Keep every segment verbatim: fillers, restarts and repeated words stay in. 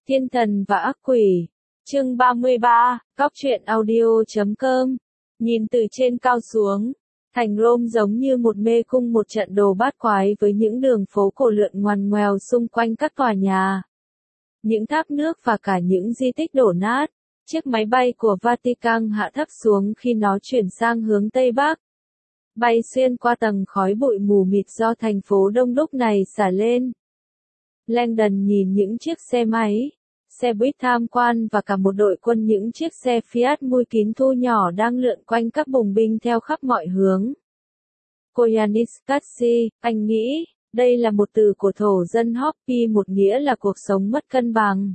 Thiên thần và ác quỷ. Chương ba mươi ba, Góc truyện audio chấm com. Nhìn từ trên cao xuống, thành Rome giống như một mê cung, một trận đồ bát quái với những đường phố cổ lượn ngoằn ngoèo xung quanh các tòa nhà, những thác nước và cả những di tích đổ nát. Chiếc máy bay của Vatican hạ thấp xuống khi nó chuyển sang hướng Tây Bắc, bay xuyên qua tầng khói bụi mù mịt do thành phố đông đúc này xả lên. Langdon nhìn những chiếc xe máy, xe buýt tham quan và cả một đội quân những chiếc xe Fiat mui kín thu nhỏ đang lượn quanh các bùng binh theo khắp mọi hướng. Koyaanisqatsi, anh nghĩ, đây là một từ của thổ dân Hopi, một nghĩa là cuộc sống mất cân bằng.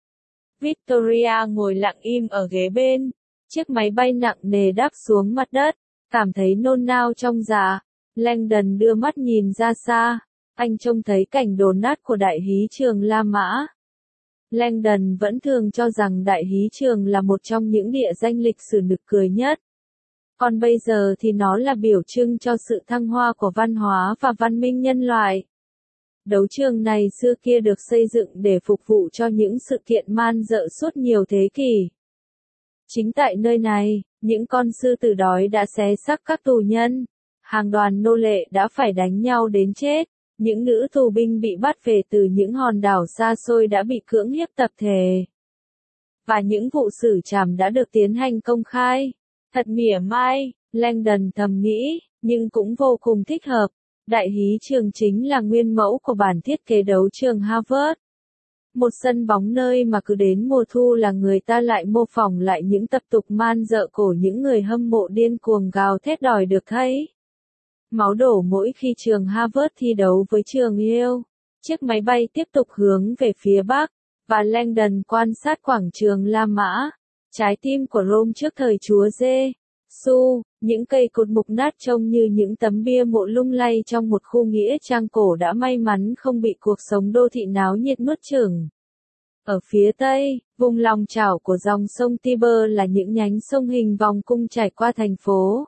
Victoria ngồi lặng im ở ghế bên, chiếc máy bay nặng nề đáp xuống mặt đất, cảm thấy nôn nao trong dạ. Langdon đưa mắt nhìn ra xa, anh trông thấy cảnh đổ nát của Đại Hí Trường La Mã. Langdon vẫn thường cho rằng Đại Hí Trường là một trong những địa danh lịch sử nực cười nhất. Còn bây giờ thì nó là biểu trưng cho sự thăng hoa của văn hóa và văn minh nhân loại. Đấu trường này xưa kia được xây dựng để phục vụ cho những sự kiện man dợ suốt nhiều thế kỷ. Chính tại nơi này, những con sư tử đói đã xé xác các tù nhân, hàng đoàn nô lệ đã phải đánh nhau đến chết, những nữ tù binh bị bắt về từ những hòn đảo xa xôi đã bị cưỡng hiếp tập thể. Và những vụ xử trảm đã được tiến hành công khai. Thật mỉa mai, Langdon thầm nghĩ, nhưng cũng vô cùng thích hợp. Đại Hí Trường chính là nguyên mẫu của bản thiết kế đấu trường Harvard. Một sân bóng nơi mà cứ đến mùa thu là người ta lại mô phỏng lại những tập tục man dợ cổ, những người hâm mộ điên cuồng gào thét đòi được thấy máu đổ mỗi khi trường Harvard thi đấu với trường Yale. Chiếc máy bay tiếp tục hướng về phía bắc, và Langdon quan sát quảng trường La Mã, trái tim của Rome trước thời Chúa Giê-xu. Những cây cột mục nát trông như những tấm bia mộ lung lay trong một khu nghĩa trang cổ đã may mắn không bị cuộc sống đô thị náo nhiệt nuốt chửng. Ở phía tây, vùng lòng chảo của dòng sông Tiber là những nhánh sông hình vòng cung trải qua thành phố.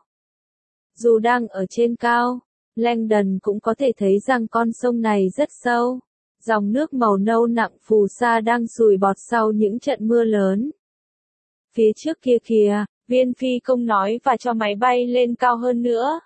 Dù đang ở trên cao, Langdon cũng có thể thấy rằng con sông này rất sâu. Dòng nước màu nâu nặng phù sa đang sùi bọt sau những trận mưa lớn. Phía trước kia kìa, viên phi công nói và cho máy bay lên cao hơn nữa.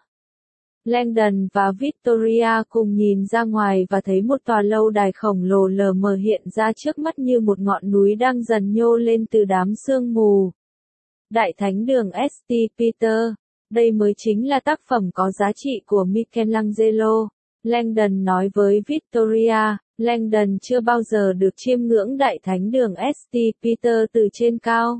Langdon và Victoria cùng nhìn ra ngoài và thấy một tòa lâu đài khổng lồ lờ mờ hiện ra trước mắt như một ngọn núi đang dần nhô lên từ đám sương mù. Đại thánh đường Saint Peter, đây mới chính là tác phẩm có giá trị của Michelangelo. Langdon nói với Victoria, Langdon chưa bao giờ được chiêm ngưỡng đại thánh đường Saint Peter từ trên cao.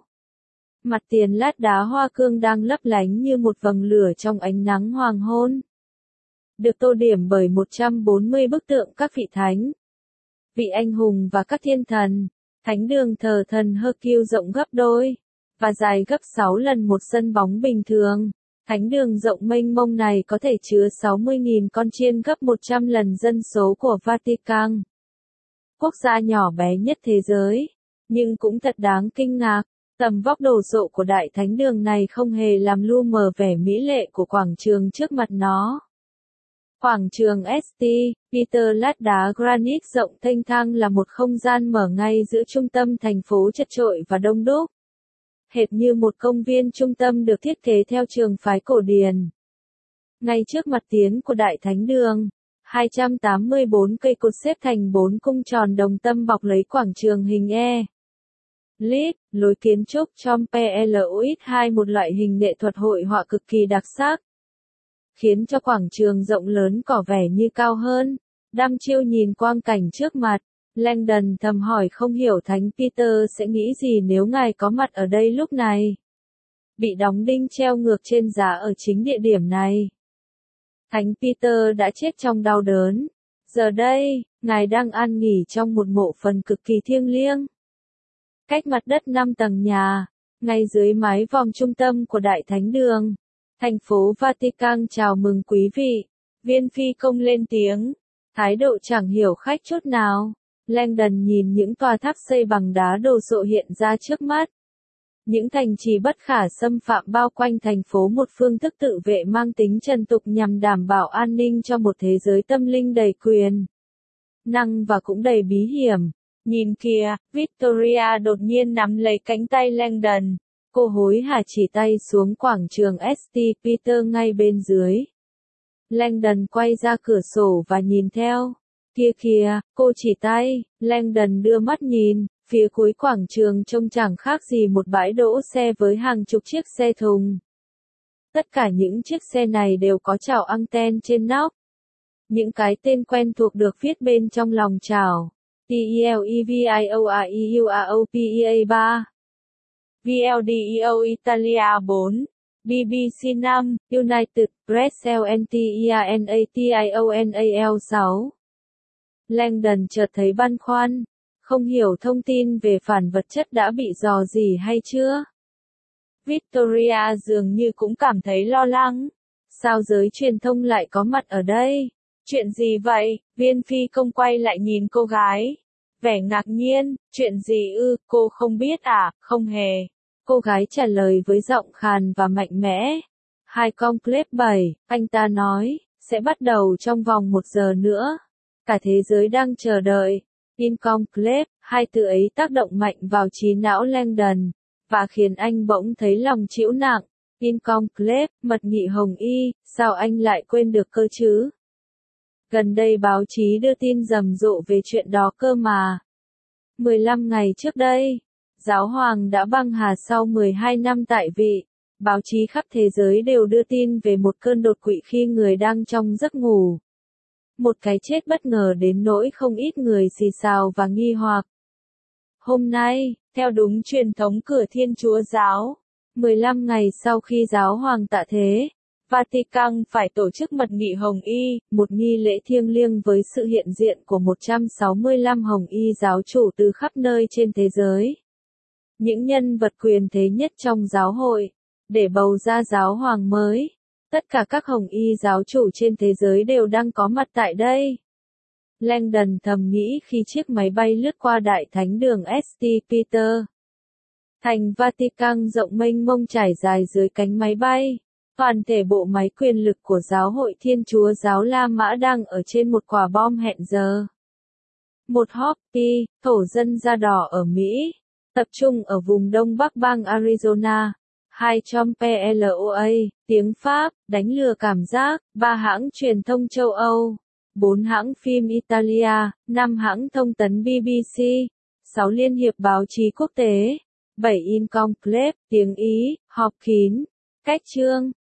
Mặt tiền lát đá hoa cương đang lấp lánh như một vầng lửa trong ánh nắng hoàng hôn. Được tô điểm bởi một trăm bốn mươi bức tượng các vị thánh, vị anh hùng và các thiên thần. Thánh đường thờ thần Hercules rộng gấp đôi, và dài gấp sáu lần một sân bóng bình thường. Thánh đường rộng mênh mông này có thể chứa sáu mươi nghìn con chiên, gấp một trăm lần dân số của Vatican. Quốc gia nhỏ bé nhất thế giới, nhưng cũng thật đáng kinh ngạc. Tầm vóc đồ sộ của đại thánh đường này không hề làm lu mờ vẻ mỹ lệ của quảng trường trước mặt nó. Quảng trường Saint Peter lát đá granite rộng thênh thang là một không gian mở ngay giữa trung tâm thành phố chật chội và đông đúc. Hệt như một công viên trung tâm được thiết kế theo trường phái cổ điển. Ngay trước mặt tiến của đại thánh đường, hai trăm tám mươi bốn cây cột xếp thành bốn cung tròn đồng tâm bọc lấy quảng trường hình E. Lít, lối kiến trúc trong pê lờ o ích hai, một loại hình nghệ thuật hội họa cực kỳ đặc sắc, khiến cho quảng trường rộng lớn có vẻ như cao hơn. Đăm chiêu nhìn quang cảnh trước mặt, Langdon thầm hỏi không hiểu thánh Peter sẽ nghĩ gì nếu ngài có mặt ở đây lúc này. Bị đóng đinh treo ngược trên giá ở chính địa điểm này. Thánh Peter đã chết trong đau đớn. Giờ đây, ngài đang an nghỉ trong một mộ phần cực kỳ thiêng liêng. Cách mặt đất năm tầng nhà, ngay dưới mái vòm trung tâm của đại thánh đường. Thành phố Vatican chào mừng quý vị. Viên phi công lên tiếng, thái độ chẳng hiểu khách chút nào. Langdon nhìn những tòa tháp xây bằng đá đồ sộ hiện ra trước mắt. Những thành trì bất khả xâm phạm bao quanh thành phố, một phương thức tự vệ mang tính trần tục nhằm đảm bảo an ninh cho một thế giới tâm linh đầy quyền năng và cũng đầy bí hiểm. Nhìn kìa, Victoria đột nhiên nắm lấy cánh tay Langdon. Cô hối hả chỉ tay xuống quảng trường ét tê Peter ngay bên dưới. Langdon quay ra cửa sổ và nhìn theo. Kia kìa, cô chỉ tay. Langdon đưa mắt nhìn, phía cuối quảng trường trông chẳng khác gì một bãi đỗ xe với hàng chục chiếc xe thùng. Tất cả những chiếc xe này đều có chảo anten trên nóc. Những cái tên quen thuộc được viết bên trong lòng chảo. T E L E V I O R E U R O P E A ba, V L D E O Italia bốn, B B C năm, United Press L N T E R N A T I O N A L sáu. Langdon chợt thấy băn khoăn, không hiểu thông tin về phản vật chất đã bị rò rỉ hay chưa. Victoria dường như cũng cảm thấy lo lắng. Sao giới truyền thông lại có mặt ở đây? Chuyện gì vậy? Viên phi công quay lại nhìn cô gái. Vẻ ngạc nhiên, chuyện gì ư, cô không biết à, không hề. Cô gái trả lời với giọng khàn và mạnh mẽ. Hai conclave bảy, anh ta nói, sẽ bắt đầu trong vòng một giờ nữa. Cả thế giới đang chờ đợi. In conclave, hai từ ấy tác động mạnh vào trí não Langdon, và khiến anh bỗng thấy lòng trĩu nặng. In conclave, mật nghị Hồng Y, sao anh lại quên được cơ chứ? Gần đây báo chí đưa tin rầm rộ về chuyện đó cơ mà. mười lăm ngày trước đây, Giáo hoàng đã băng hà sau mười hai năm tại vị. Báo chí khắp thế giới đều đưa tin về một cơn đột quỵ khi người đang trong giấc ngủ. Một cái chết bất ngờ đến nỗi không ít người xì xào và nghi hoặc. Hôm nay, theo đúng truyền thống cửa Thiên Chúa giáo, mười lăm ngày sau khi Giáo hoàng tạ thế, Vatican phải tổ chức mật nghị Hồng Y, một nghi lễ thiêng liêng với sự hiện diện của một trăm sáu mươi lăm Hồng Y giáo chủ từ khắp nơi trên thế giới. Những nhân vật quyền thế nhất trong giáo hội, để bầu ra giáo hoàng mới. Tất cả các Hồng Y giáo chủ trên thế giới đều đang có mặt tại đây. Langdon thầm nghĩ khi chiếc máy bay lướt qua đại thánh đường ét tê Peter. Thành Vatican rộng mênh mông trải dài dưới cánh máy bay. Toàn thể bộ máy quyền lực của giáo hội Thiên Chúa giáo La Mã đang ở trên một quả bom hẹn giờ. Một Hopi, thổ dân da đỏ ở Mỹ, tập trung ở vùng đông bắc bang Arizona. Hai Trump P L O A, tiếng Pháp, đánh lừa cảm giác. Ba hãng truyền thông châu Âu. Bốn hãng phim Italia. Năm hãng thông tấn B B C. Sáu liên hiệp báo chí quốc tế. Bảy In conclave, tiếng Ý, họp kín. Cách chương